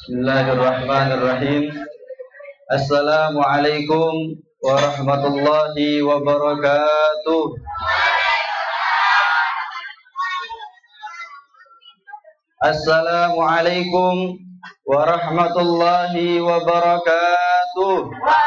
Bismillahirrahmanirrahim. Assalamualaikum warahmatullahi wabarakatuh. Assalamualaikum warahmatullahi wabarakatuh.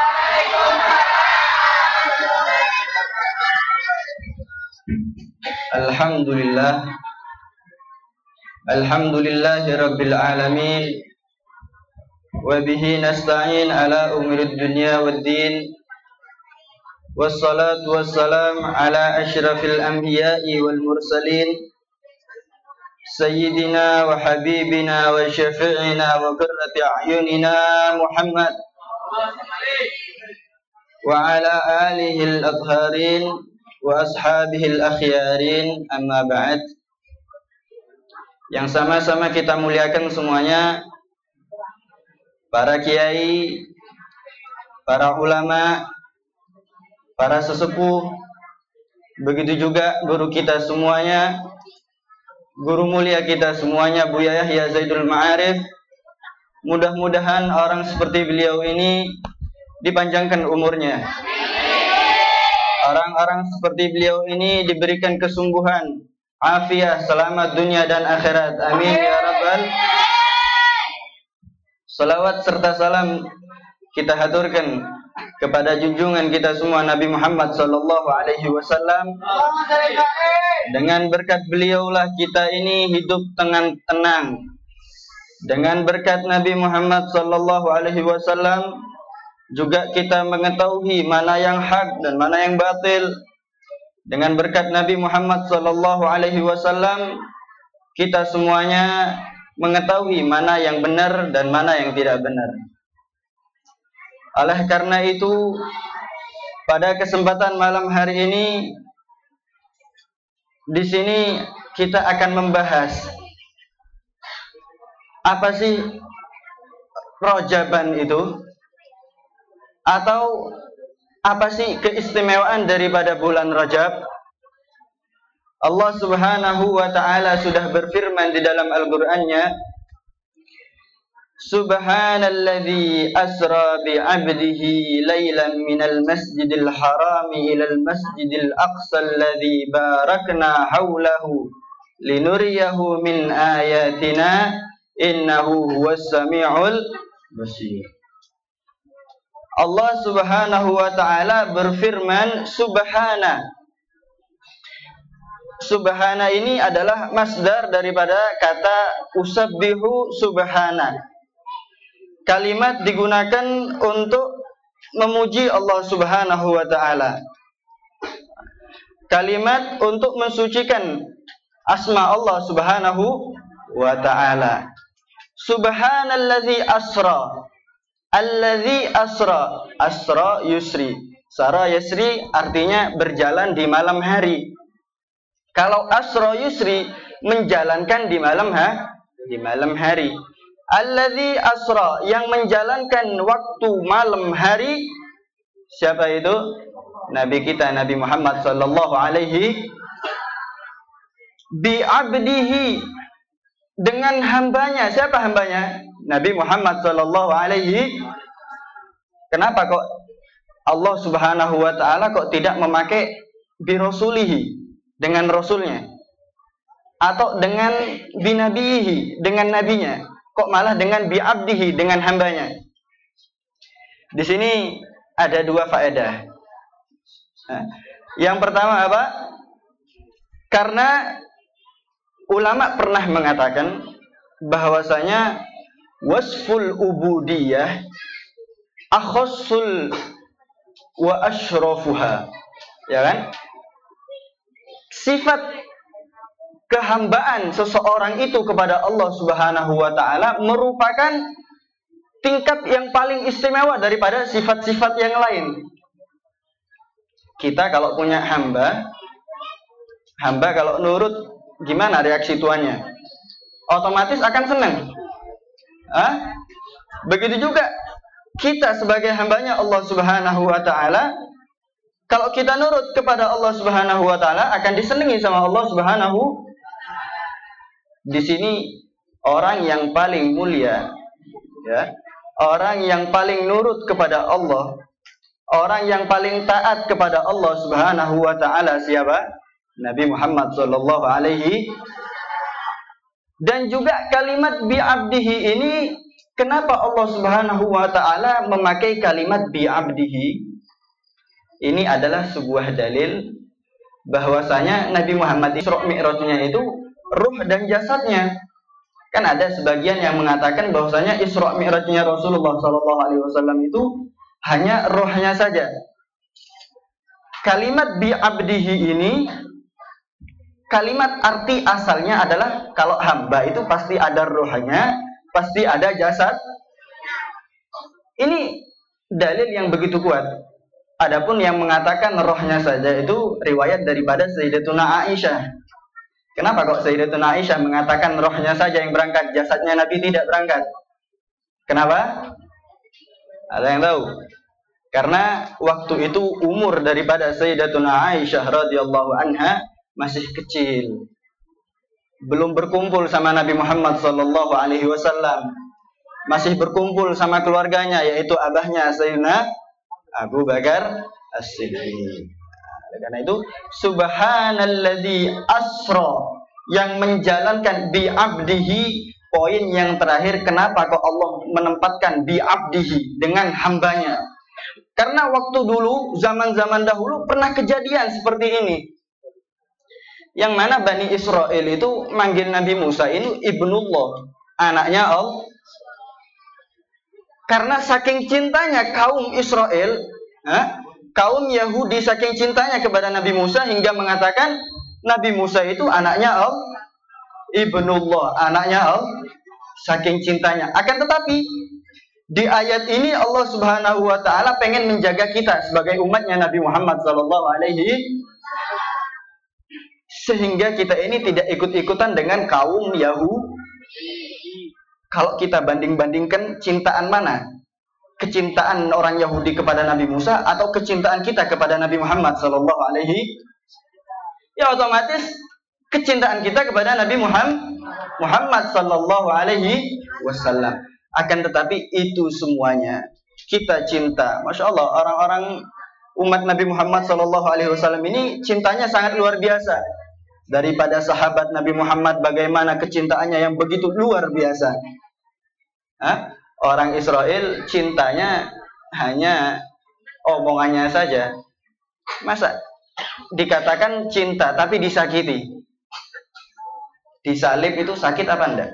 Alhamdulillah. Alhamdulillahi rabbil alamin. Wa bihi nasta'in ala umuri dunya waddin. Wassalatu wassalam ala asyrafil anbiya'i wal mursalin. Sayyidina wa habibina wa syafi'ina wa qurrati a'yunina Muhammad wa ala alihi al-atharin wa ashabihi al-akhyarin, amma ba'd. Yang sama-sama kita muliakan semuanya, para kiai, para ulama, para sesepuh, begitu juga guru kita semuanya, guru mulia kita semuanya, Buya Yahya Zaidul Ma'arif. Mudah-mudahan orang seperti beliau ini dipanjangkan umurnya. Orang-orang seperti beliau ini diberikan kesungguhan, afiah, selamat dunia dan akhirat. Amin ya rabbal. Salawat serta salam kita haturkan kepada junjungan kita semua Nabi Muhammad sallallahu alaihi wasallam. Dengan berkat beliaulah kita ini hidup tenang. Dengan berkat Nabi Muhammad sallallahu alaihi wasallam juga kita mengetahui mana yang hak dan mana yang batil. Dengan berkat Nabi Muhammad sallallahu alaihi wasallam kita semuanya mengetahui mana yang benar dan mana yang tidak benar. Oleh karena itu, pada kesempatan malam hari ini di sini kita akan membahas apa sih Rajaban itu, atau apa sih keistimewaan daripada bulan Rajab. Allah Subhanahu wa ta'ala sudah berfirman di dalam Al-Qur'annya, Subhanalladzi asra bi'abdihi laylan minal masjidil harami ilal masjidil aqsa alladzi barakna hawlahu linuriyahu min ayatina innahu huwas sami'ul basir. Allah Subhanahu wa ta'ala berfirman Subhana ini adalah masdar daripada kata usabbihu subhana. Kalimat digunakan untuk memuji Allah Subhanahu wa ta'ala. Kalimat untuk mensucikan asma Allah Subhanahu wa ta'ala. Subhanallazi asra. Allazi asra. Asra yusri. Sara yusri artinya berjalan di malam hari. Kalau asra yusri, menjalankan di malam hari. Allazi asra, yang menjalankan waktu malam hari. Siapa itu? Nabi kita, Nabi Muhammad sallallahu alaihi bi'abdihi, dengan hambanya. Siapa hambanya? Nabi Muhammad sallallahu alaihi. Kenapa kok Allah Subhanahu wa ta'ala kok tidak memakai birasulihi, dengan rasulnya, atau dengan binabihi, dengan nabinya, kok malah dengan bi'abdihi, dengan hambanya? Di sini ada dua faedah. Yang pertama apa? Karena ulama pernah mengatakan bahwasanya wasful ubudiyah akhassul wa asyrafuha, ya kan? Sifat kehambaan seseorang itu kepada Allah Subhanahu wa ta'ala merupakan tingkat yang paling istimewa daripada sifat-sifat yang lain. Kita kalau punya hamba kalau nurut, gimana reaksi tuannya? Otomatis akan senang. Begitu juga kita sebagai hambanya Allah Subhanahu wa ta'ala, kalau kita nurut kepada Allah Subhanahu wa ta'ala, akan disenangi sama Allah Subhanahu. Di sini orang yang paling mulia Ya. Orang yang paling nurut kepada Allah, orang yang paling taat kepada Allah Subhanahu wa taala siapa? Nabi Muhammad sallallahu alaihi. Dan juga kalimat bi'abdihi ini, kenapa Allah Subhanahu wa taala memakai kalimat bi'abdihi? Ini adalah sebuah dalil bahwasanya Nabi Muhammad Isra Mi'rajnya itu ruh dan jasadnya. Kan ada sebagian yang mengatakan bahwasanya Isra Mi'rajnya Rasulullah SAW itu hanya rohnya saja. Kalimat bi'abdihi ini, kalimat arti asalnya adalah kalau hamba itu pasti ada rohnya, pasti ada jasad. Ini dalil yang begitu kuat. Adapun yang mengatakan rohnya saja itu riwayat daripada Sayyidatuna Aisyah. Kenapa kok Sayyidatuna Aisyah mengatakan rohnya saja yang berangkat, jasadnya Nabi tidak berangkat? Kenapa? Ada yang tahu? Karena waktu itu umur daripada Sayyidatuna Aisyah radhiyallahu anha masih kecil. Belum berkumpul sama Nabi Muhammad sallallahu alaihi wasallam. Masih berkumpul sama keluarganya, yaitu abahnya Sayyidina Abu Bakar As-Siddiq. Karena itu subhanalladzi asra, yang menjalankan bi'abdihi. Poin yang terakhir, kenapa kok Allah menempatkan bi'abdihi dengan hambanya? Karena waktu dulu, zaman-zaman dahulu pernah kejadian seperti ini, yang mana Bani Israel itu manggil Nabi Musa ini ibnullah, anaknya Allah. Karena saking cintanya kaum Israel, kaum Yahudi saking cintanya kepada Nabi Musa hingga mengatakan Nabi Musa itu anaknya Allah, ibnullah, anaknya Allah. Saking cintanya. Akan tetapi di ayat ini Allah Subhanahu wa taala pengen menjaga kita sebagai umatnya Nabi Muhammad sallallahu alaihi, sehingga kita ini tidak ikut-ikutan dengan kaum Yahudi. Kalau kita banding-bandingkan cintaan mana? Kecintaan orang Yahudi kepada Nabi Musa atau kecintaan kita kepada Nabi Muhammad sallallahu alaihi? Ya otomatis kecintaan kita kepada Nabi Muhammad sallallahu alaihi wasallam. Akan tetapi itu semuanya kita cinta. Masya Allah, orang-orang umat Nabi Muhammad sallallahu alaihi wasallam ini cintanya sangat luar biasa. Daripada sahabat Nabi Muhammad, bagaimana kecintaannya yang begitu luar biasa. Orang Israel cintanya hanya omongannya saja. Masa dikatakan cinta tapi disakiti? Disalib itu sakit apa enggak?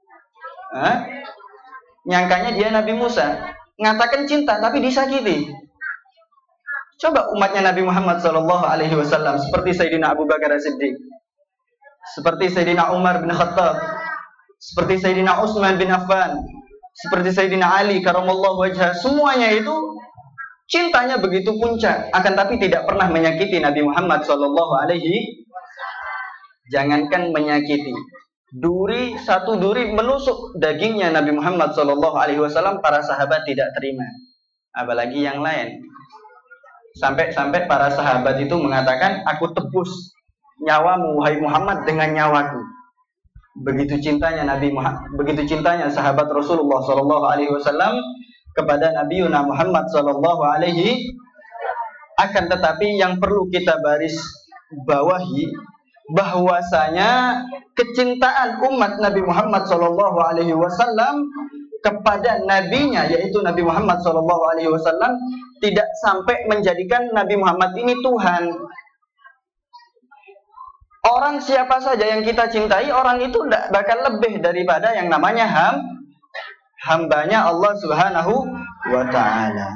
Nyangkanya dia Nabi Musa, ngatakan cinta tapi disakiti. Coba umatnya Nabi Muhammad SAW seperti Sayyidina Abu Bakar As-Siddiq, seperti Sayyidina Umar bin Khattab, seperti Sayyidina Utsman bin Affan, seperti Sayyidina Ali karamallahu wajhah, semuanya itu cintanya begitu puncak, akan tapi tidak pernah menyakiti Nabi Muhammad SAW. Jangankan menyakiti, satu duri menusuk dagingnya Nabi Muhammad SAW, para sahabat tidak terima, apalagi yang lain. Sampai para sahabat itu mengatakan, aku tebus nyawamu wahai Muhammad dengan nyawaku. Begitu cintanya begitu cintanya sahabat Rasulullah SAW kepada Nabi Muhammad SAW. Akan tetapi yang perlu kita baris bawahi, bahwasanya kecintaan umat Nabi Muhammad SAW kepada nabinya, yaitu Nabi Muhammad SAW, tidak sampai menjadikan Nabi Muhammad ini Tuhan. Orang siapa saja yang kita cintai, orang itu tidak bakal lebih daripada yang namanya hambanya Allah Subhanahu wa ta'ala.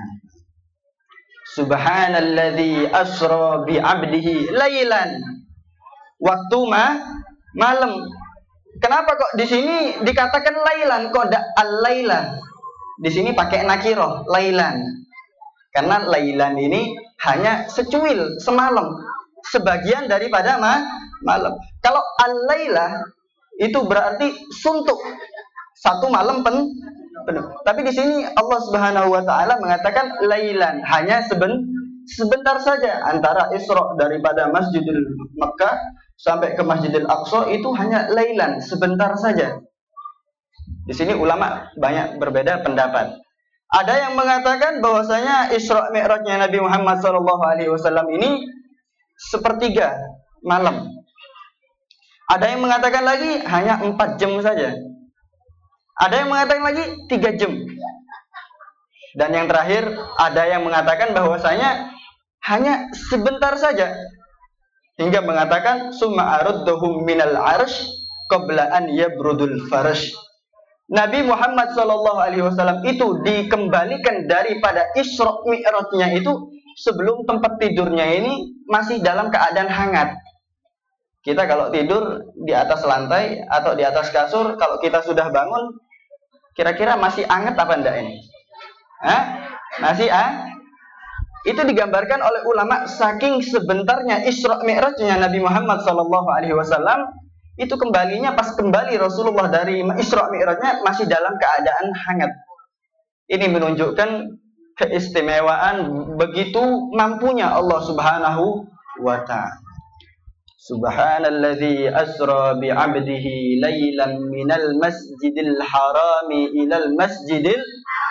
Subhanalladzi asra bi'abdihi lailan, waktu malam. Kenapa kok di sini dikatakan lailan, kok ada al-laila? Di sini pakai nakirah, lailan. Karena lailan ini hanya secuil, semalam, sebagian daripada malam. Kalau al-laila itu berarti suntuk, satu malam penuh. Tapi di sini Allah Subhanahu wa taala mengatakan lailan, hanya sebentar saja. Antara Isra daripada Masjidil Makkah sampai ke Masjidil Aqsa itu hanya lailan, sebentar saja. Di sini ulama banyak berbeda pendapat. Ada yang mengatakan bahwasanya Isra Mi'rajnya Nabi Muhammad SAW ini sepertiga malam. Ada yang mengatakan lagi hanya 4 jam saja. Ada yang mengatakan lagi 3 jam. Dan yang terakhir ada yang mengatakan bahwasanya hanya sebentar saja. Hingga mengatakan summa arudduhum minal arsh qabla an yabrudul farash. Nabi Muhammad SAW itu dikembalikan daripada Isra Mi'rajnya itu sebelum tempat tidurnya ini masih dalam keadaan hangat. Kita kalau tidur di atas lantai atau di atas kasur, kalau kita sudah bangun, kira-kira masih hangat apa enggak ini? Masih Itu digambarkan oleh ulama saking sebentarnya Isra Mi'rajnya Nabi Muhammad SAW. Itu kembalinya pas kembali Rasulullah dari Isra Mi'rajnya masih dalam keadaan hangat. Ini menunjukkan keistimewaan begitu mampunya Allah Subhanahu wa ta'ala. Subhanalladzi asra bi'abdihi lailan minal masjidil harami ilal masjidil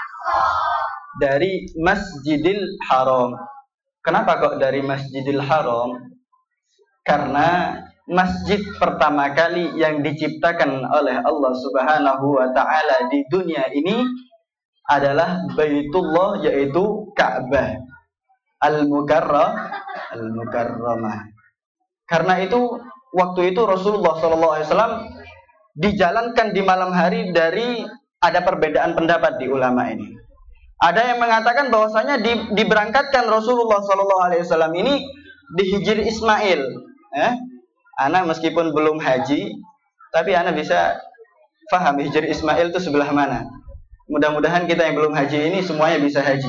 dari Masjidil Haram. Kenapa kok dari Masjidil Haram? Karena masjid pertama kali yang diciptakan oleh Allah Subhanahu wa ta'ala di dunia ini adalah Baitullah, yaitu Ka'bah Al-Mukarramah. Karena itu waktu itu Rasulullah SAW dijalankan di malam hari. Dari ada perbedaan pendapat di ulama ini. Ada yang mengatakan bahwasanya diberangkatkan Rasulullah SAW ini di Hijri Ismail. Ana meskipun belum haji, tapi ana bisa faham Hijri Ismail itu sebelah mana. Mudah-mudahan kita yang belum haji ini semuanya bisa haji.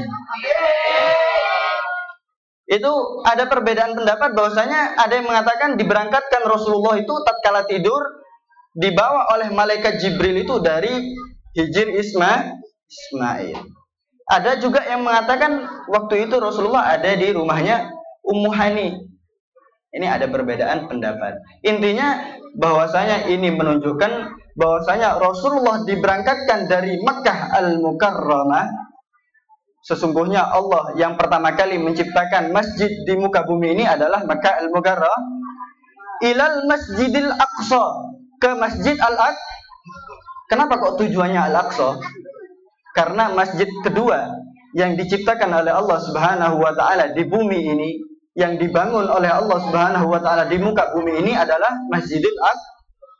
Itu ada perbedaan pendapat bahwasanya ada yang mengatakan diberangkatkan Rasulullah itu tatkala tidur dibawa oleh malaikat Jibril itu dari Hijri Ismail. Ada juga yang mengatakan waktu itu Rasulullah ada di rumahnya Ummu Hani. Ini ada perbedaan pendapat. Intinya bahwasanya ini menunjukkan bahwasanya Rasulullah diberangkatkan dari Makkah Al-Mukarramah. Sesungguhnya Allah yang pertama kali menciptakan masjid di muka bumi ini adalah Makkah Al-Mukarramah. Ilal Masjidil Aqsa, ke Masjid Al-Aqsa. Kenapa kok tujuannya Al-Aqsa? Karena masjid kedua yang diciptakan oleh Allah Subhanahu wa ta'ala di bumi ini, yang dibangun oleh Allah Subhanahu wa ta'ala di muka bumi ini adalah Masjidil Aqsa.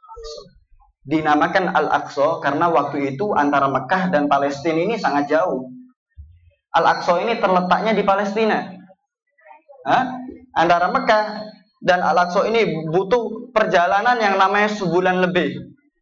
Dinamakan Al-Aqsa karena waktu itu antara Mekah dan Palestina ini sangat jauh. Al-Aqsa ini terletaknya di Palestina. Antara Mekah dan Al-Aqsa ini butuh perjalanan yang namanya sebulan lebih.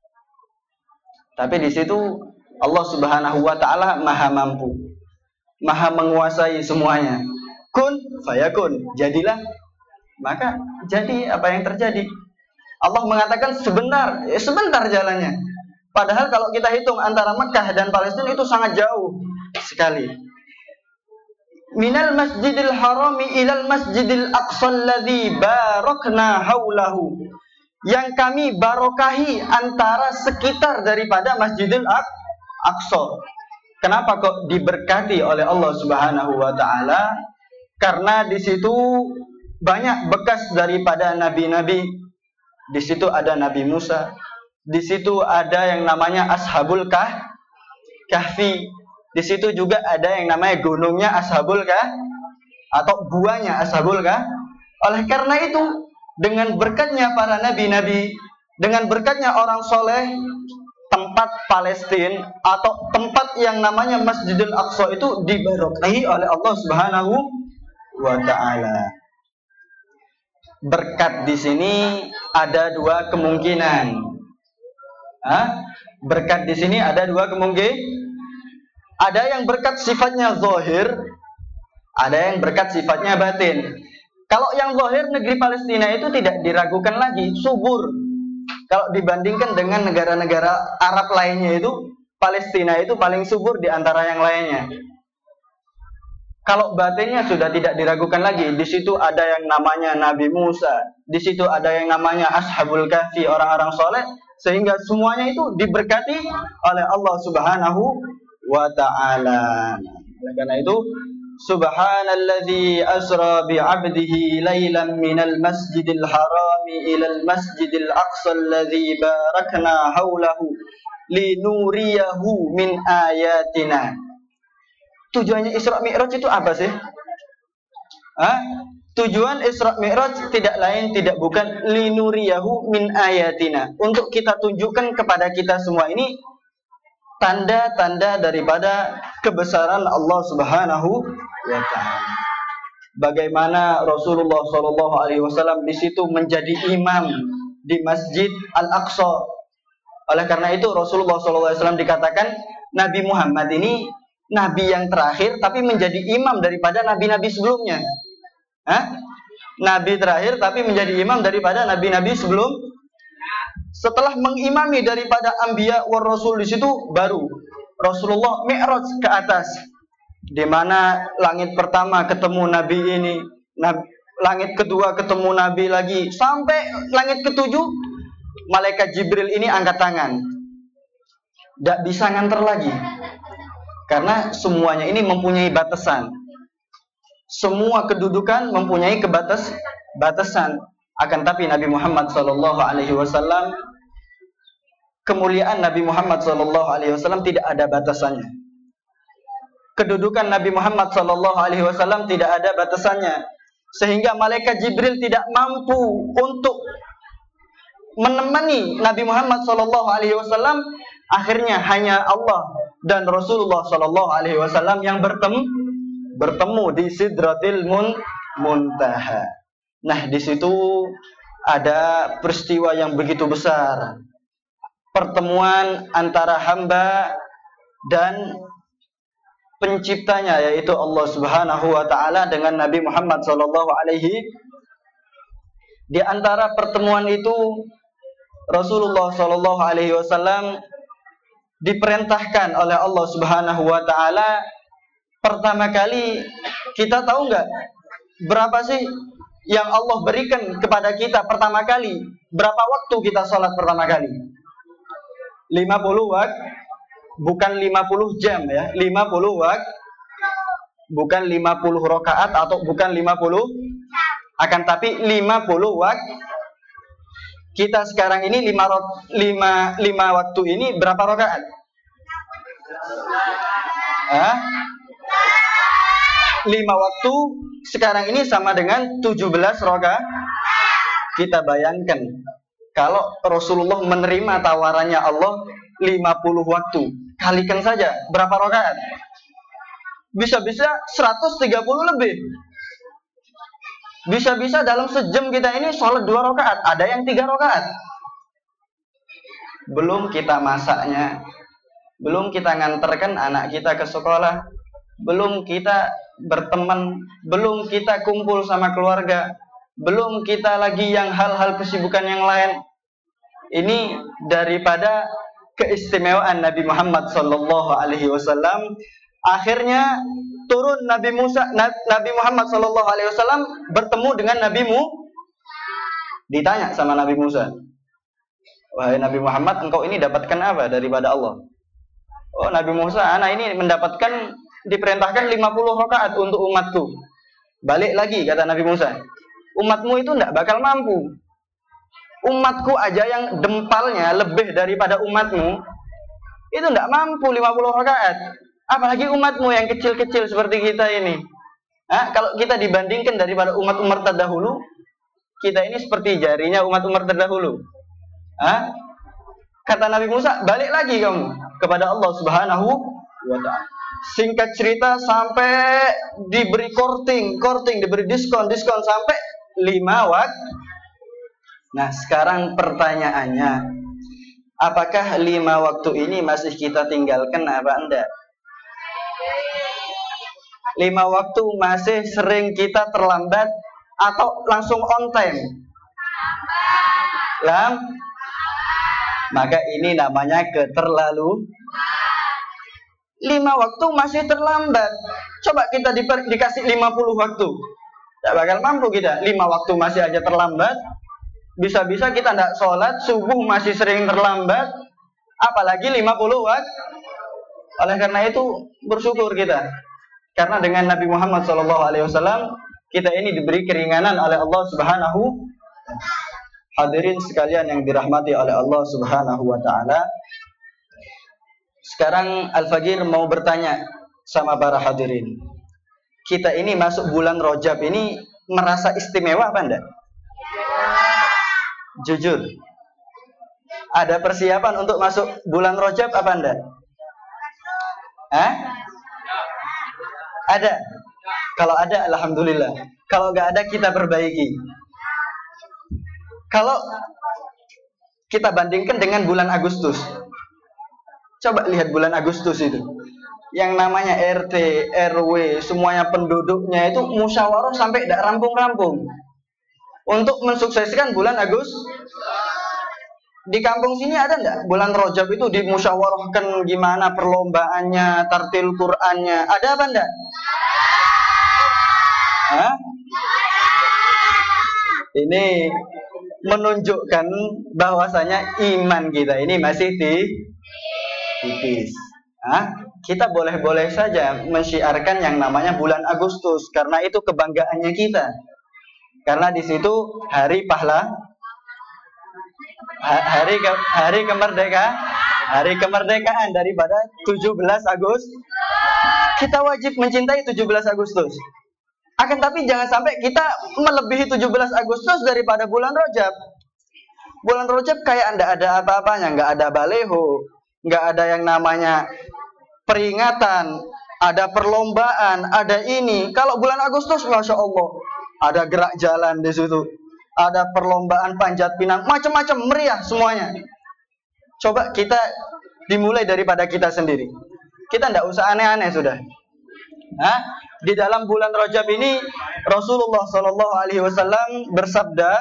Tapi di situ Allah Subhanahu wa ta'ala maha mampu, maha menguasai semuanya. Kun fayakun, jadilah, maka jadi apa yang terjadi. Allah mengatakan sebentar, sebentar jalannya. Padahal kalau kita hitung antara Mekah dan Palestina itu sangat jauh sekali. Minal masjidil harami ilal masjidil aqsa alladzi barakna haulahu. Yang kami barokahi antara sekitar daripada Masjidil Aqsa. Kenapa kok diberkati oleh Allah Subhanahu wa ta'ala? Karena di situ banyak bekas daripada nabi-nabi. Di situ ada Nabi Musa. Di situ ada yang namanya Ashabul Kahfi. Di situ juga ada yang namanya gunungnya Ashabul atau buahnya Ashabul Kahfi. Oleh karena itu, dengan berkatnya para nabi-nabi, dengan berkatnya orang soleh, tempat Palestina atau tempat yang namanya Masjidil Aqsa itu diberkahi oleh Allah Subhanahu wa ta'ala. Berkat di sini ada dua kemungkinan. Berkat di sini ada dua kemungkinan. Ada yang berkat sifatnya zahir, ada yang berkat sifatnya batin. Kalau yang zahir, negeri Palestina itu tidak diragukan lagi, subur. Kalau dibandingkan dengan negara-negara Arab lainnya itu, Palestina itu paling subur di antara yang lainnya. Kalau batinnya sudah tidak diragukan lagi. Di situ ada yang namanya Nabi Musa, di situ ada yang namanya Ashabul Kahfi, orang-orang soleh, sehingga semuanya itu diberkati oleh Allah Subhanahu wa ta'ala. Oleh karena itu, subhanalladzi asra bi'abdihi lailan minal masjidil harami ilal masjidil aqsa alladzi barakna haulahu linuriyahu min ayatina. Tujuannya Isra Mi'raj itu apa sih? Tujuan Isra Mi'raj tidak lain tidak bukan linuriyahu min ayatina, untuk kita tunjukkan kepada kita semua ini tanda-tanda daripada kebesaran Allah Subhanahu wa ta'ala. Bagaimana Rasulullah SAW di situ menjadi imam di Masjid Al-Aqsa. Oleh karena itu Rasulullah SAW dikatakan Nabi Muhammad ini nabi yang terakhir tapi menjadi imam daripada nabi-nabi sebelumnya. Nabi terakhir tapi menjadi imam daripada nabi-nabi sebelum. Setelah mengimami daripada anbiya war rasul, di situ baru Rasulullah mi'raj ke atas, di mana langit pertama ketemu nabi ini, langit kedua ketemu nabi lagi, sampai langit ketujuh malaikat Jibril ini angkat tangan, tidak bisa nganter lagi, karena semuanya ini mempunyai batasan. Semua kedudukan mempunyai batasan. Akan tapi Nabi Muhammad SAW, kemuliaan Nabi Muhammad SAW tidak ada batasannya. Kedudukan Nabi Muhammad SAW tidak ada batasannya, sehingga malaikat Jibril tidak mampu untuk menemani Nabi Muhammad SAW. Akhirnya hanya Allah dan Rasulullah SAW yang bertemu di Sidratil Muntaha. Nah, di situ ada peristiwa yang begitu besar, pertemuan antara hamba dan penciptanya, yaitu Allah Subhanahu wa ta'ala dengan Nabi Muhammad SAW. Di antara pertemuan itu Rasulullah SAW diperintahkan oleh Allah Subhanahu wa ta'ala. Pertama kali, kita tahu nggak berapa sih yang Allah berikan kepada kita pertama kali? Berapa waktu kita sholat pertama kali? 50 waktu, bukan 50 jam ya. 50 waktu, bukan 50 rakaat atau bukan 50, akan tapi 50 waktu. Kita sekarang ini 5 waktu ini berapa rakaat? 5 waktu sekarang ini sama dengan 17 rakaat. Kita bayangkan kalau Rasulullah menerima tawarannya Allah 50 waktu, kalikan saja berapa rakaat? Bisa-bisa 130 lebih. Bisa-bisa dalam sejam kita ini sholat 2 rakaat, ada yang 3 rakaat. Belum kita masaknya, belum kita nganterkan anak kita ke sekolah, belum kita berteman, belum kita kumpul sama keluarga, belum kita lagi yang hal-hal kesibukan yang lain. Ini daripada keistimewaan Nabi Muhammad SAW. Akhirnya turun Nabi Muhammad SAW bertemu dengan Nabi ditanya sama Nabi Musa, wahai Nabi Muhammad, engkau ini dapatkan apa daripada Allah? Oh Nabi Musa, anak ini mendapatkan, diperintahkan 50 rakaat untuk umatku. Balik lagi kata Nabi Musa, umatmu itu tidak bakal mampu. Umatku aja yang dempalnya lebih daripada umatmu itu tidak mampu 50 rakaat. Apalagi umatmu yang kecil-kecil seperti kita ini. Kalau kita dibandingkan daripada umat-umat terdahulu, kita ini seperti jarinya umat-umat terdahulu. Kata Nabi Musa, balik lagi kamu kepada Allah Subhanahu wa ta'ala. Singkat cerita, sampai diberi korting, diberi diskon sampai 5 waktu. Nah, sekarang pertanyaannya, apakah 5 waktu ini masih kita tinggalkan apa enggak? 5 waktu masih sering kita terlambat atau langsung on time? Maka ini namanya keterlaluan. 5 waktu masih terlambat. Coba kita dikasih 50 waktu, tidak bakal mampu kita. 5 waktu masih aja terlambat. Bisa-bisa kita tidak sholat, subuh masih sering terlambat, apalagi 50 waktu. Oleh karena itu bersyukur kita. Karena dengan Nabi Muhammad SAW kita ini diberi keringanan oleh Allah Subhanahu. Hadirin sekalian yang dirahmati oleh Allah Subhanahu wa taala. Sekarang Al-Fagir mau bertanya sama para hadirin. Kita ini masuk bulan Rajab ini merasa istimewa apa enggak? Jujur. Ada persiapan untuk masuk bulan Rajab apa enggak? Hah? Ada? Kalau ada, alhamdulillah. Kalau enggak ada, kita perbaiki. Kalau kita bandingkan dengan bulan Agustus, coba lihat bulan Agustus itu. Yang namanya RT, RW, semuanya penduduknya itu musyawarah sampai tidak rampung-rampung untuk mensukseskan bulan Agustus. Di kampung sini ada enggak bulan Rajab itu dimusyawarahkan gimana perlombaannya, tartil Qur'annya? Ada apa enggak? Hah? Ini menunjukkan bahwasanya iman kita ini masih tipis. Hah? Kita boleh-boleh saja mensyiarkan yang namanya bulan Agustus karena itu kebanggaannya kita. Karena di situ hari kemerdekaan daripada 17 Agustus. Kita wajib mencintai 17 Agustus. Akan tapi jangan sampai kita melebihi 17 Agustus daripada bulan Rajab. Bulan Rajab kayak enggak ada apa-apanya, enggak ada baleho, enggak ada yang namanya peringatan, ada perlombaan, ada ini. Kalau bulan Agustus, Masya Allah, ada gerak jalan di situ. Ada perlombaan panjat pinang, macam-macam, meriah semuanya. Coba kita dimulai daripada kita sendiri. Kita tidak usah aneh-aneh sudah. Hah? Di dalam bulan Rajab ini Rasulullah SAW bersabda,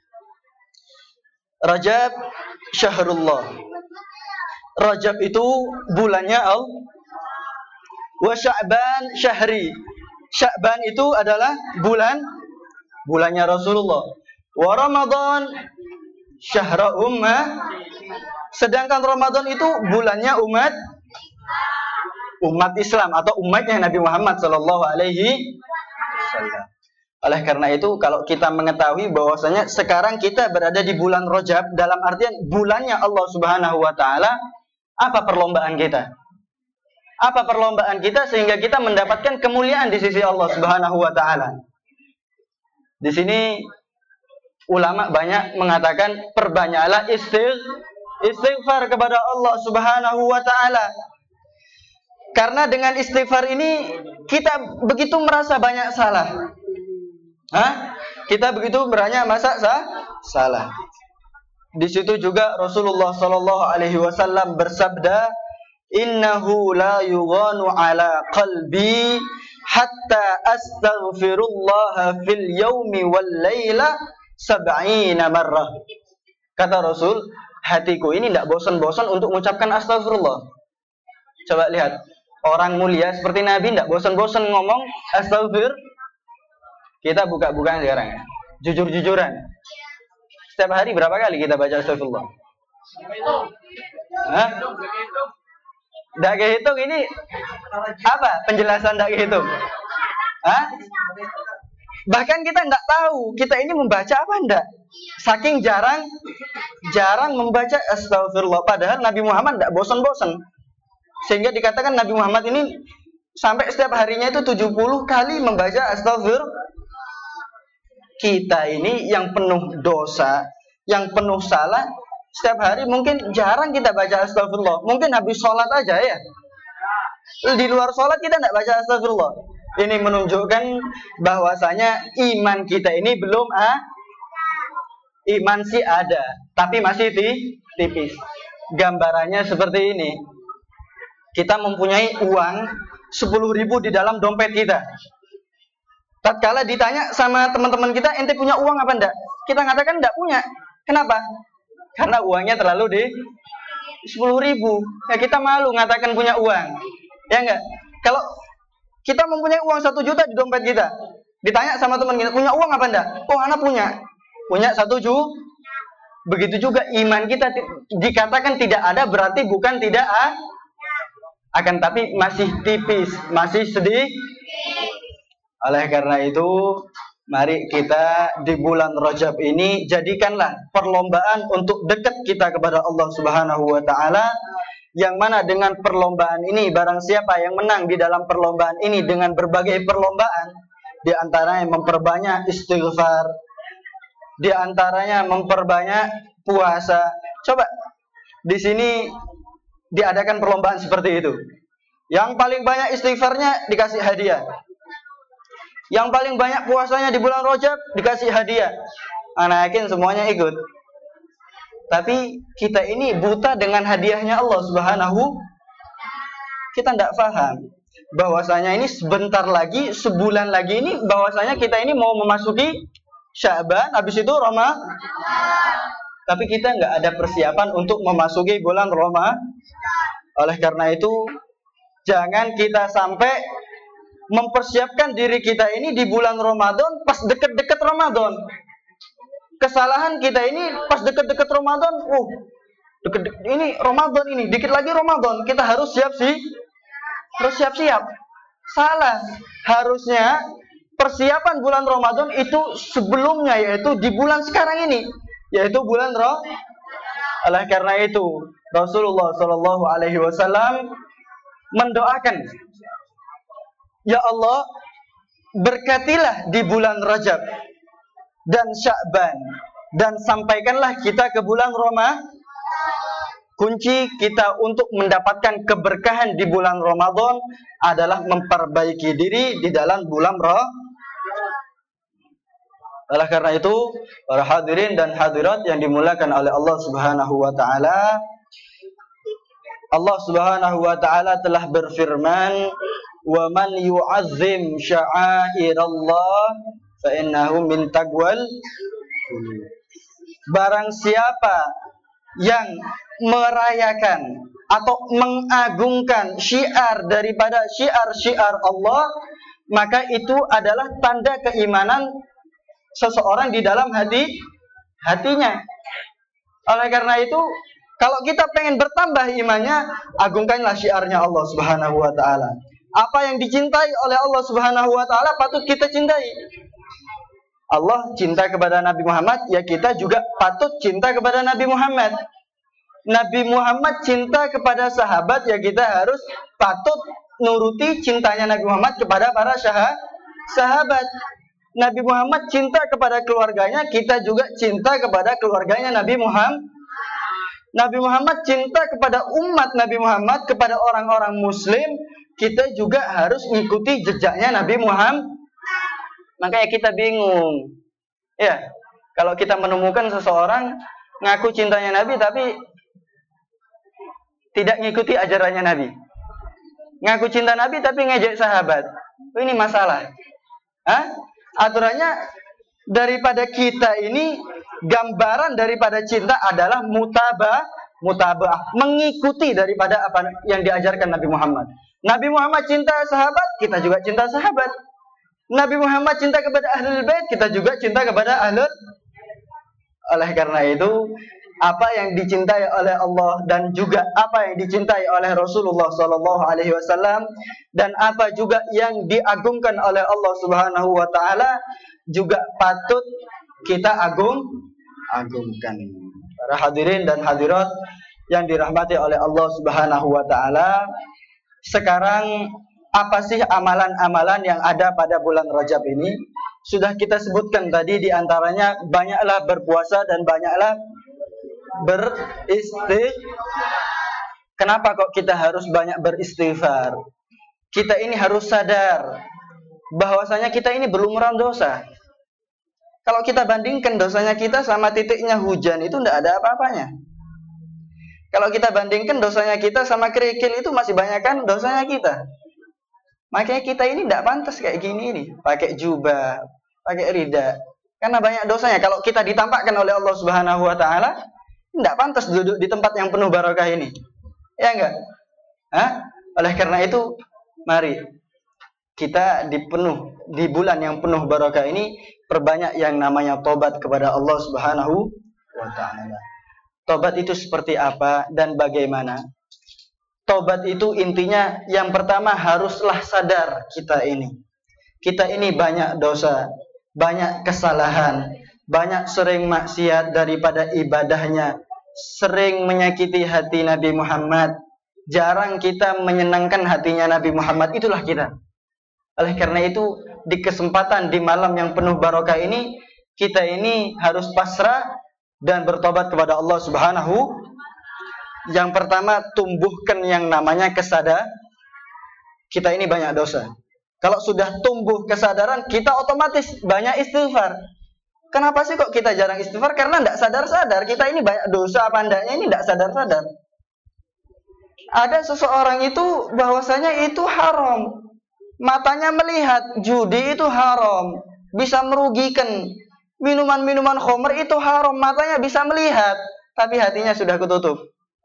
Rajab syahrullah. Rajab itu bulannya Allah. Wa Sya'ban syahri. Sya'ban itu adalah bulannya Rasulullah. Wa Ramadan syahra ummah. Sedangkan Ramadan itu bulannya umat Islam atau umatnya Nabi Muhammad sallallahu alaihi wasallam. Oleh karena itu kalau kita mengetahui bahwasanya sekarang kita berada di bulan Rajab dalam artian bulannya Allah Subhanahu wa taala, apa perlombaan kita? Apa perlombaan kita sehingga kita mendapatkan kemuliaan di sisi Allah Subhanahu wa taala? Di sini ulama banyak mengatakan perbanyaklah istighfar kepada Allah Subhanahu wa taala. Karena dengan istighfar ini kita begitu merasa banyak salah. Hah? Kita begitu banyak masa salah. Di situ juga Rasulullah sallallahu alaihi wasallam bersabda, "Innahu la yughanu ala qalbi hatta astaghfirullah fil yaumi wal laila 70 marrah." Kata Rasul, hatiku ini tidak bosan-bosan untuk mengucapkan astagfirullah. Coba lihat, orang mulia seperti Nabi tidak bosan-bosan ngomong astagfir. Kita buka-bukaan sekarang ya. Jujur-jujuran. Setiap hari berapa kali kita baca astagfirullah? Hah? Tidak kehitung ini apa penjelasan tidak kehitung? Hah? Bahkan kita tidak tahu kita ini membaca apa enggak. Saking jarang membaca astagfirullah. Padahal Nabi Muhammad tidak bosan-bosan. Sehingga dikatakan Nabi Muhammad ini sampai setiap harinya itu 70 kali membaca astagfirullah. Kita ini yang penuh dosa, yang penuh salah, setiap hari mungkin jarang kita baca astagfirullah. Mungkin habis sholat aja ya. Di luar sholat kita tidak baca astagfirullah. Ini menunjukkan bahwasanya iman kita ini belum iman sih ada, tapi masih tipis. Gambarannya seperti ini. Kita mempunyai uang 10.000 di dalam dompet kita. Tatkala ditanya sama teman-teman kita, ente punya uang apa enggak? Kita katakan enggak punya. Kenapa? Karena uangnya terlalu di 10.000. Ya kita malu ngatakan punya uang. Ya enggak? Kalau kita mempunyai uang 1 juta di dompet kita, ditanya sama teman kita, punya uang apa enggak? Oh, anak punya 1 juta. Begitu juga iman kita dikatakan tidak ada berarti bukan tidak akan, tapi masih tipis, masih sedikit. Oleh karena itu, mari kita di bulan Rajab ini jadikanlah perlombaan untuk dekat kita kepada Allah Subhanahu wa taala, yang mana dengan perlombaan ini barang siapa yang menang di dalam perlombaan ini dengan berbagai perlombaan, di antaranya memperbanyak istighfar, di antaranya memperbanyak puasa. Coba di sini diadakan perlombaan seperti itu. Yang paling banyak istighfarnya dikasih hadiah. Yang paling banyak puasanya di bulan Rajab dikasih hadiah. Ana yakin semuanya ikut. Tapi kita ini buta dengan hadiahnya Allah Subhanahu. Kita tidak paham bahwasanya ini sebentar lagi, sebulan lagi ini bahwasanya kita ini mau memasuki Sya'ban, habis itu Ramadan. Tapi kita nggak ada persiapan untuk memasuki bulan Ramadan. Oleh karena itu, jangan kita sampai mempersiapkan diri kita ini di bulan Ramadan pas deket-deket Ramadan. Kesalahan kita ini pas deket-deket Ramadan, ini Ramadan ini, dikit lagi Ramadan, kita harus siap-siap. Salah. Harusnya persiapan bulan Ramadan itu sebelumnya, yaitu di bulan sekarang ini, yaitu bulan Ramadan. Oleh karena itu, Rasulullah Shallallahu Alaihi Wasallam mendoakan, ya Allah, berkatilah di bulan Rajab dan Sya'ban, dan sampaikanlah kita ke bulan Ramadan. Kunci kita untuk mendapatkan keberkahan di bulan Ramadan adalah memperbaiki diri di dalam bulan Ramadan. Oleh karena itu, para hadirin dan hadirat yang dimuliakan oleh Allah Subhanahu wa taala, Allah Subhanahu wa taala telah berfirman, "Wa man yu'azzim sya'airallah fa innahu min taqwal." Barang siapa yang merayakan atau mengagungkan syiar daripada syiar-syiar Allah, maka itu adalah tanda keimanan seseorang di dalam hatinya. Oleh karena itu, kalau kita pengen bertambah imannya, agungkanlah syiarnya Allah Subhanahu wa taala. Apa yang dicintai oleh Allah Subhanahu wa taala patut kita cintai. Allah cinta kepada Nabi Muhammad, ya kita juga patut cinta kepada Nabi Muhammad. Nabi Muhammad cinta kepada sahabat, ya kita harus patut nuruti cintanya Nabi Muhammad kepada para sahabat. Nabi Muhammad cinta kepada keluarganya, kita juga cinta kepada keluarganya Nabi Muhammad. Nabi Muhammad cinta kepada umat Nabi Muhammad, kepada orang-orang muslim, kita juga harus mengikuti jejaknya Nabi Muhammad. Makanya kita bingung. Ya, kalau kita menemukan seseorang ngaku cintanya Nabi tapi tidak mengikuti ajarannya Nabi. Ngaku cinta Nabi tapi ngejek sahabat. Ini masalah. Aturannya daripada kita ini, gambaran daripada cinta adalah mutaba'ah, mengikuti daripada apa yang diajarkan Nabi Muhammad. Nabi Muhammad cinta sahabat, kita juga cinta sahabat. Nabi Muhammad cinta kepada ahlul bait, kita juga cinta kepada ahlul. Oleh karena itu, apa yang dicintai oleh Allah dan juga apa yang dicintai oleh Rasulullah Sallallahu Alaihi Wasallam dan apa juga yang diagungkan oleh Allah Subhanahu Wa Taala juga patut kita agungkan. Para hadirin dan hadirat yang dirahmati oleh Allah Subhanahu Wa Taala, sekarang apa sih amalan-amalan yang ada pada bulan Rajab ini? Sudah kita sebutkan tadi, diantaranya banyaklah berpuasa dan banyaklah Kenapa kok kita harus banyak beristighfar? Kita ini harus sadar bahwasanya kita ini berlumuran dosa. Kalau kita bandingkan dosanya kita sama titiknya hujan, itu tidak ada apa-apanya. Kalau kita bandingkan dosanya kita sama kerikil, itu masih banyak kan dosanya kita. Makanya kita ini tidak pantas kayak gini nih, pakai jubah, pakai rida, karena banyak dosanya. Kalau kita ditampakkan oleh Allah Subhanahu Wa Taala, tidak pantas duduk di tempat yang penuh barokah ini. Ya enggak? Oleh karena itu, mari kita di bulan yang penuh barokah ini perbanyak yang namanya tobat kepada Allah Subhanahu wa ta'ala. Tobat itu seperti apa dan bagaimana? Tobat itu intinya yang pertama haruslah sadar kita ini. Kita ini banyak dosa, banyak kesalahan, banyak sering maksiat daripada ibadahnya, sering menyakiti hati Nabi Muhammad, jarang kita menyenangkan hatinya Nabi Muhammad, itulah kita. Oleh karena itu, di kesempatan di malam yang penuh barokah ini, kita ini harus pasrah dan bertobat kepada Allah Subhanahu. Yang pertama, tumbuhkan yang namanya kesadaran. Kita ini banyak dosa. Kalau sudah tumbuh kesadaran, kita otomatis banyak istighfar. Kenapa sih kok kita jarang istighfar? Karena tidak sadar-sadar. Kita ini banyak dosa apa enggaknya ini tidak sadar-sadar. Ada seseorang itu bahwasanya itu haram. Matanya melihat judi itu haram, bisa merugikan. Minuman-minuman khamr itu haram, matanya bisa melihat, tapi hatinya sudah ketutup.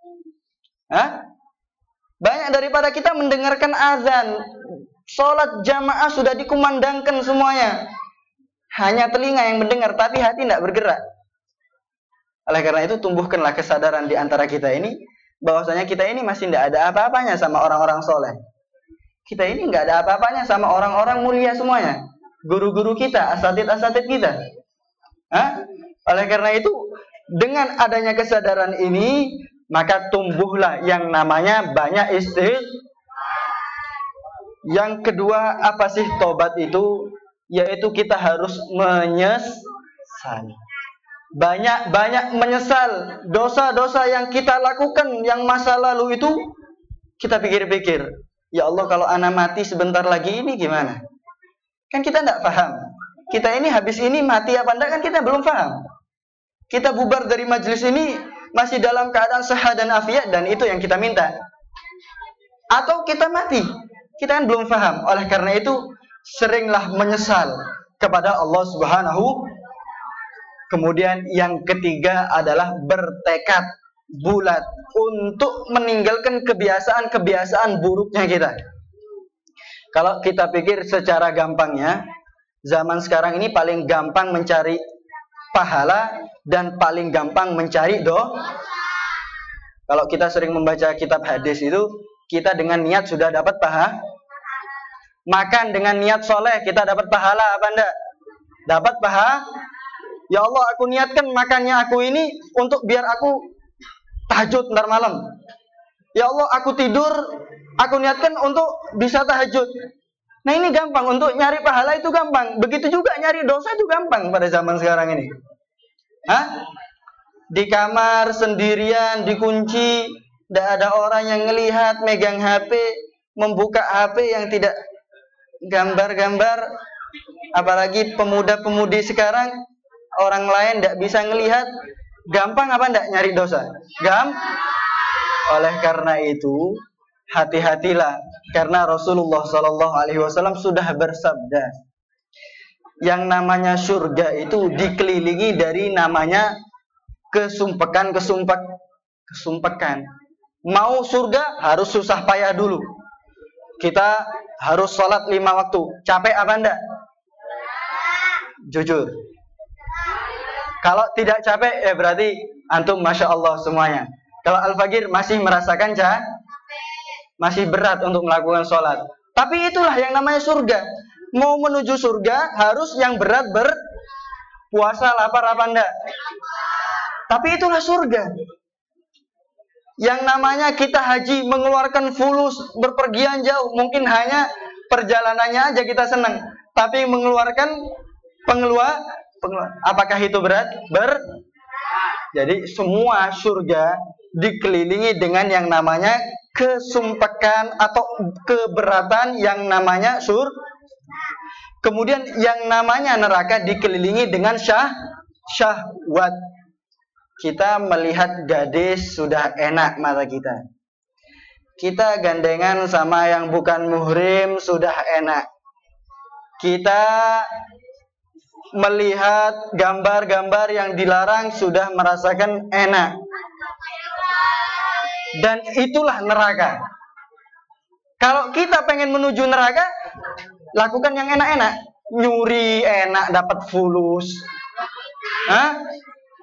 Banyak daripada kita mendengarkan azan, sholat jamaah sudah dikumandangkan semuanya, hanya telinga yang mendengar, tapi hati tidak bergerak. Oleh karena itu, tumbuhkanlah kesadaran di antara kita ini, bahwasanya kita ini masih tidak ada apa-apanya sama orang-orang soleh. Kita ini nggak ada apa-apanya sama orang-orang mulia semuanya, guru-guru kita, asatid-asatid kita. Oleh karena itu, dengan adanya kesadaran ini, maka tumbuhlah yang namanya banyak istighfar. Yang kedua, apa sih tobat itu? Yaitu kita harus menyesal. Banyak menyesal dosa-dosa yang kita lakukan yang masa lalu itu, kita pikir-pikir, ya Allah, kalau anak mati sebentar lagi ini gimana? Kan kita tidak paham. Kita ini habis ini mati apa enggak kan kita belum paham. Kita bubar dari majelis ini masih dalam keadaan sehat dan afiat, dan itu yang kita minta. Atau kita mati, kita kan belum paham. Oleh karena itu, seringlah menyesal kepada Allah Subhanahu. Kemudian yang ketiga adalah bertekad bulat untuk meninggalkan kebiasaan-kebiasaan buruknya kita. Kalau kita pikir secara gampangnya, zaman sekarang ini paling gampang mencari pahala dan paling gampang mencari dosa. Kalau kita sering membaca kitab hadis itu, kita dengan niat sudah dapat pahala. Makan dengan niat soleh, kita dapat pahala apa enggak? Dapat pahala. Ya Allah, aku niatkan makannya aku ini untuk biar aku tahajud ntar malam. Ya Allah, aku tidur, aku niatkan untuk bisa tahajud. Nah, ini gampang, untuk nyari pahala itu gampang. Begitu juga nyari dosa itu gampang pada zaman sekarang ini. Di kamar sendirian, dikunci, tidak ada orang yang ngelihat, megang HP, membuka HP yang tidak gambar-gambar. Apalagi pemuda-pemudi sekarang, orang lain tidak bisa ngelihat. Gampang apa enggak nyari dosa? Oleh karena itu, hati-hatilah, karena Rasulullah SAW sudah bersabda, yang namanya surga itu dikelilingi dari namanya kesumpekan. Mau surga harus susah payah dulu. Kita harus sholat 5 waktu. Capek apa enggak? Jujur. Kalau tidak capek, ya berarti antum Masya Allah semuanya. Kalau Al-Fagir masih merasakan masih berat untuk melakukan sholat. Tapi itulah yang namanya surga. Mau menuju surga harus yang berat puasa, lapar apa enggak. Tapi itulah surga. Yang namanya kita haji, mengeluarkan fulus, berpergian jauh. Mungkin hanya perjalanannya aja kita senang. Tapi mengeluarkan pengeluar, apakah itu berat? Jadi semua surga dikelilingi dengan yang namanya kesumpekan atau keberatan yang namanya Kemudian yang namanya neraka dikelilingi dengan syahwat. Kita melihat gadis sudah enak mata kita. Kita gandengan sama yang bukan muhrim sudah enak. Kita melihat gambar-gambar yang dilarang sudah merasakan enak. Dan itulah neraka. Kalau kita pengen menuju neraka, lakukan yang enak-enak. Nyuri enak dapat fulus.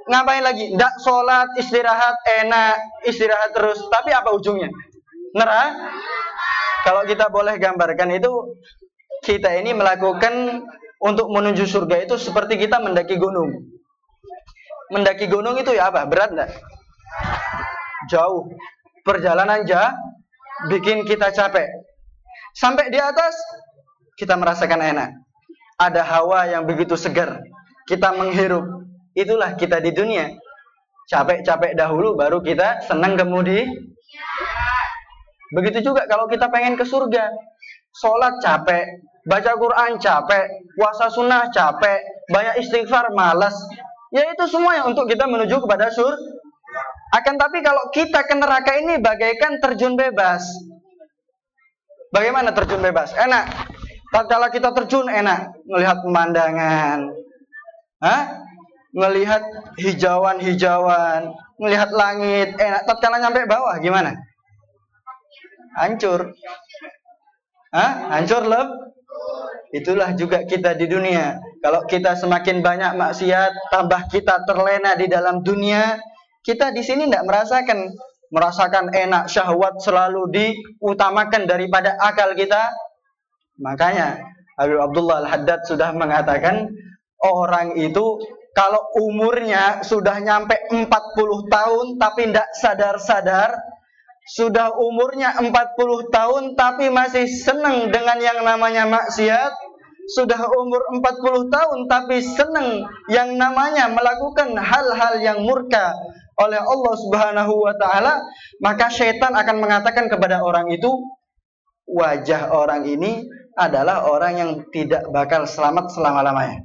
ngapain lagi? Ndak sholat, istirahat, enak, istirahat terus. Tapi apa ujungnya? Neraka. Kalau kita boleh gambarkan itu, kita ini melakukan untuk menuju surga itu seperti kita mendaki gunung. Mendaki gunung itu ya apa? Berat enggak? Jauh. Perjalanan bikin kita capek. Sampai di atas, kita merasakan enak. Ada hawa yang begitu segar. Kita menghirup. Itulah kita di dunia. Capek-capek dahulu, baru kita senang kemudian. Begitu juga kalau kita pengen ke surga. Sholat capek, baca Quran capek, puasa sunnah capek, banyak istighfar malas. Ya itu semuanya untuk kita menuju kepada surga. Akan tapi kalau kita ke neraka ini bagaikan terjun bebas. Bagaimana terjun bebas? Enak. Tatkala kita terjun enak, melihat pemandangan. Melihat hijauan-hijauan, melihat langit, enak. Tatkala nyampe bawah gimana? Hancur. Hancur Itulah juga kita di dunia. Kalau kita semakin banyak maksiat, tambah kita terlena di dalam dunia, kita di sini tidak merasakan enak, syahwat selalu diutamakan daripada akal kita. Makanya Habib Abdullah Al-Haddad sudah mengatakan, orang itu kalau umurnya sudah nyampe 40 tahun tapi tidak sadar-sadar, sudah umurnya 40 tahun tapi masih senang dengan yang namanya maksiat, sudah umur 40 tahun tapi senang yang namanya melakukan hal-hal yang murka oleh Allah Subhanahu wa taala, maka syaitan akan mengatakan kepada orang itu, wajah orang ini adalah orang yang tidak bakal selamat selama-lamanya.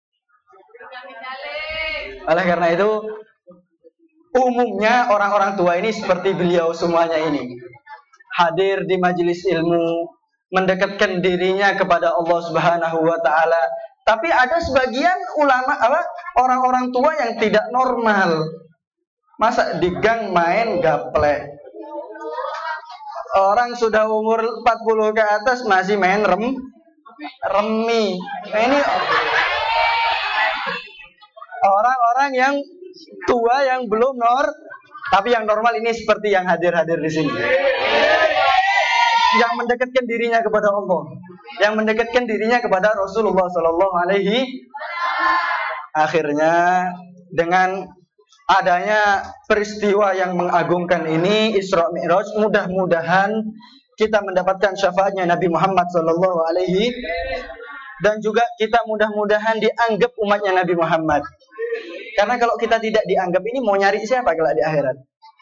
Oleh karena itu, umumnya orang-orang tua ini seperti beliau semuanya ini, hadir di majelis ilmu, mendekatkan dirinya kepada Allah Subhanahu wa taala. Tapi ada sebagian ulama orang-orang tua yang tidak normal. Masa di gang main gaplek. Orang sudah umur 40 ke atas masih main remi. Nah, ini orang-orang yang tua yang belum tapi yang normal ini seperti yang hadir-hadir di sini. Yang mendekatkan dirinya kepada Allah, yang mendekatkan dirinya kepada Rasulullah sallallahu alaihi. Akhirnya dengan adanya peristiwa yang mengagungkan ini, Isra Mi'raj, mudah-mudahan kita mendapatkan syafaatnya Nabi Muhammad sallallahu alaihi, dan juga kita mudah-mudahan dianggap umatnya Nabi Muhammad. Karena kalau kita tidak dianggap ini mau nyari siapa kalau di akhirat?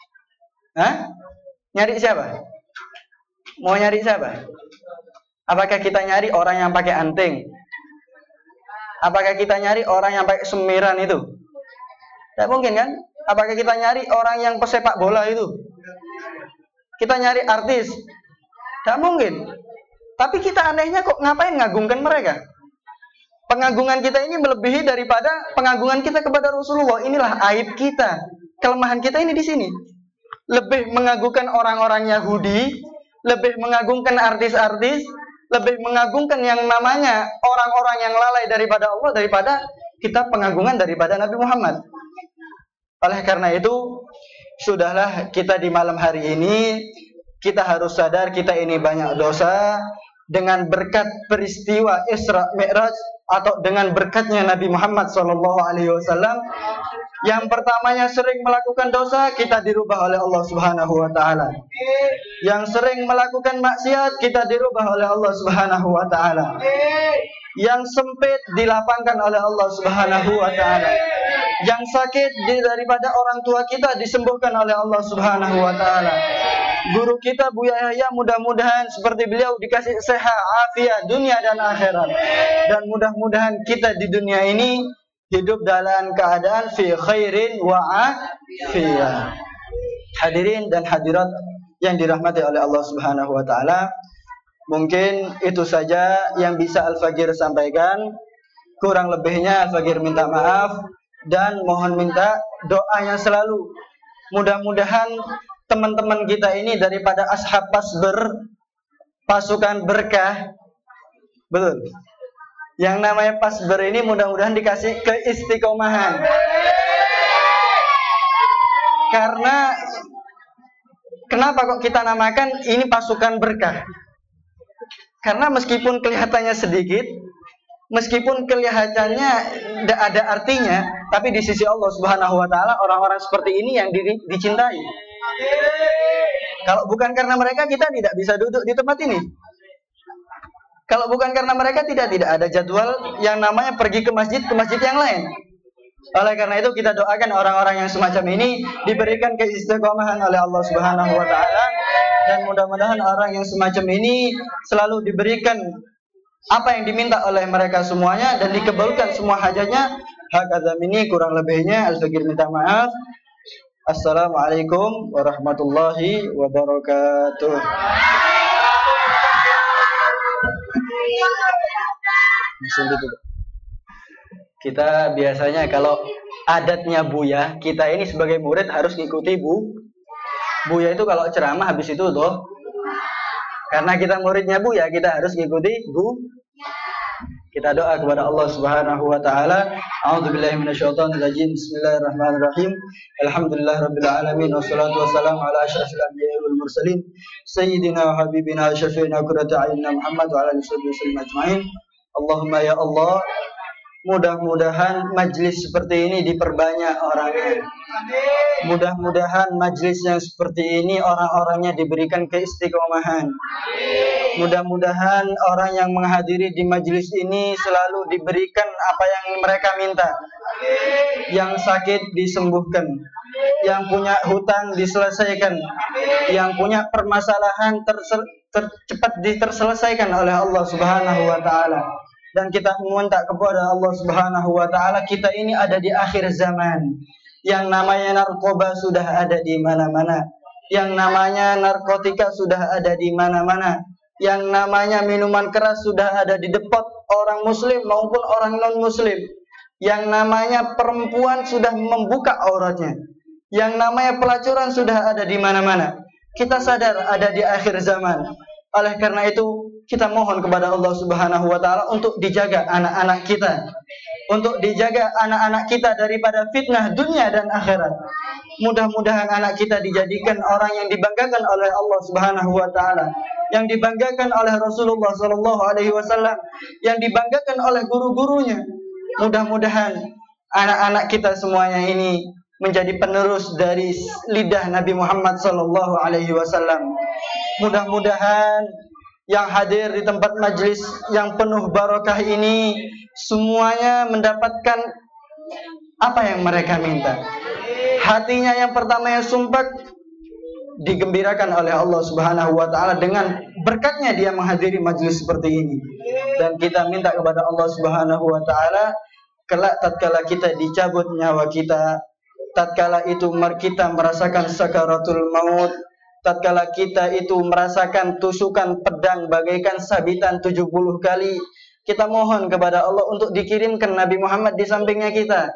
Nyari siapa? Mau nyari siapa? Apakah kita nyari orang yang pakai anting? Apakah kita nyari orang yang pakai semiran itu? Tidak mungkin kan? Apakah kita nyari orang yang pesepak bola itu? Kita nyari artis? Tidak mungkin. Tapi kita anehnya kok ngapain ngagungkan mereka? Pengagungan kita ini melebihi daripada pengagungan kita kepada Rasulullah. Inilah aib kita. Kelemahan kita ini di sini. Lebih mengagungkan orang-orang Yahudi, lebih mengagungkan artis-artis, lebih mengagungkan yang namanya orang-orang yang lalai daripada Allah, daripada kita pengagungan daripada Nabi Muhammad. Oleh karena itu, sudahlah kita di malam hari ini, kita harus sadar kita ini banyak dosa. Dengan berkat peristiwa Isra Mi'raj atau dengan berkatnya Nabi Muhammad SAW, yang pertamanya sering melakukan dosa, kita dirubah oleh Allah Subhanahu wa taala. Yang sering melakukan maksiat, kita dirubah oleh Allah Subhanahu wa taala. Yang sempit dilapangkan oleh Allah Subhanahu wa taala. Yang sakit daripada orang tua kita disembuhkan oleh Allah Subhanahu wa taala. Guru kita Buya Yahya mudah-mudahan seperti beliau dikasih sehat, afiat dunia dan akhirat. Dan mudah-mudahan kita di dunia ini hidup dalam keadaan fi khairin wa afiyah. Hadirin dan hadirat yang dirahmati oleh Allah Subhanahu wa taala, mungkin itu saja yang bisa Al-Fagir sampaikan. Kurang lebihnya Al-Fagir minta maaf dan mohon minta doanya selalu. Mudah-mudahan teman-teman kita ini daripada ashab pasber, pasukan berkah, betul. Yang namanya pasber ini mudah-mudahan dikasih keistiqomahan. Karena kenapa kok kita namakan ini pasukan berkah? Karena meskipun kelihatannya sedikit, meskipun kelihatannya tidak ada artinya, tapi di sisi Allah Subhanahu wa taala orang-orang seperti ini yang dicintai. Kalau bukan karena mereka kita tidak bisa duduk di tempat ini. Kalau bukan karena mereka tidak ada jadwal yang namanya pergi ke masjid yang lain. Oleh karena itu kita doakan orang-orang yang semacam ini diberikan keistiqomahan oleh Allah Subhanahu wa taala, dan mudah-mudahan orang yang semacam ini selalu diberikan apa yang diminta oleh mereka semuanya dan dikabulkan semua hajatnya. Hakadha minni, kurang lebihnya Al-Fakir minta maaf. Assalamualaikum warahmatullahi wabarakatuh. Kita biasanya kalau adatnya Buya, kita ini sebagai murid harus ngikuti Buya itu kalau ceramah habis itu tuh. Karena kita muridnya Buya, kita harus ngikuti Kita doa kepada Allah Subhanahu wa taala. A'udzubillahi minasyaitonir rajim. Bismillahirrahmanirrahim. Alhamdulillahirabbil alamin wassalatu wassalamu ala asyrafil anbiya'i wal mursalin sayyidina wa habibina wa syafi'ina qurratu a'yunina Muhammad wa ala alihi wasallam ajmain. Allahumma ya Allah, mudah-mudahan majlis seperti ini diperbanyak orangnya. Mudah-mudahan majlis yang seperti ini orang-orangnya diberikan keistiqomahan. Mudah-mudahan orang yang menghadiri di majlis ini selalu diberikan apa yang mereka minta. Yang sakit disembuhkan, yang punya hutang diselesaikan, yang punya permasalahan cepat terselesaikan oleh Allah Subhanahu wa taala. Dan kita meminta kepada Allah Subhanahu wa taala, kita ini ada di akhir zaman. Yang namanya narkoba sudah ada di mana-mana. Yang namanya narkotika sudah ada di mana-mana. Yang namanya minuman keras sudah ada di depot orang muslim maupun orang non-muslim. Yang namanya perempuan sudah membuka auratnya. Yang namanya pelacuran sudah ada di mana-mana. Kita sadar ada di akhir zaman. Oleh karena itu, kita mohon kepada Allah Subhanahu wa taala untuk dijaga anak-anak kita. Untuk dijaga anak-anak kita daripada fitnah dunia dan akhirat. Mudah-mudahan anak kita dijadikan orang yang dibanggakan oleh Allah Subhanahu wa taala, yang dibanggakan oleh Rasulullah sallallahu alaihi wasallam, yang dibanggakan oleh guru-gurunya. Mudah-mudahan anak-anak kita semuanya ini menjadi penerus dari lidah Nabi Muhammad sallallahu alaihi wasallam. Mudah-mudahan yang hadir di tempat majlis yang penuh barakah ini semuanya mendapatkan apa yang mereka minta. Hatinya yang pertama yang sumpah digembirakan oleh Allah Subhanahu wa taala dengan berkatnya dia menghadiri majlis seperti ini. Dan kita minta kepada Allah Subhanahu wa taala, kelak tatkala kita dicabut nyawa kita, tatkala itu kita merasakan sakaratul maut, tatkala kita itu merasakan tusukan pedang bagaikan sabitan 70 kali, kita mohon kepada Allah untuk dikirimkan Nabi Muhammad di sampingnya kita.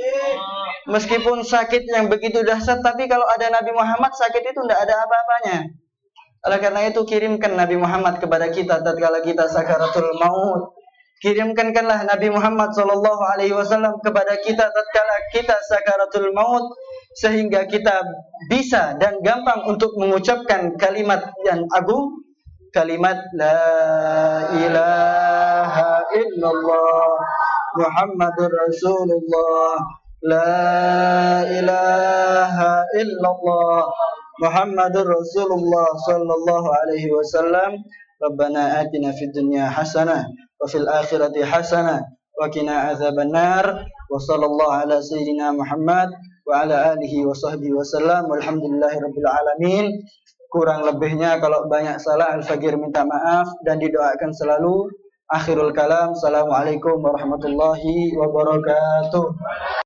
Meskipun sakit yang begitu dahsyat, tapi kalau ada Nabi Muhammad, sakit itu tidak ada apa-apanya. Oleh karena itu, kirimkan Nabi Muhammad kepada kita tatkala kita sakaratul maut. Kirimkanlah Nabi Muhammad SAW kepada kita tatkala kita sakaratul maut, sehingga kita bisa dan gampang untuk mengucapkan kalimat yang agung, kalimat la ilaha illallah Muhammadur Rasulullah, la ilaha illallah Muhammadur Rasulullah sallallahu alaihi wasallam. Rabbana atina fid dunya hasanah wa fil akhirati hasanah wa qina adzabannar. Wa sallallahu ala sayyidina Muhammad wa ala alihi wa sahbihi wasallam. Walhamdulillahirabbil alamin. Kurang lebihnya kalau banyak salah Al-Fakir minta maaf dan didoakan selalu. Akhirul kalam. Assalamualaikum warahmatullahi wabarakatuh.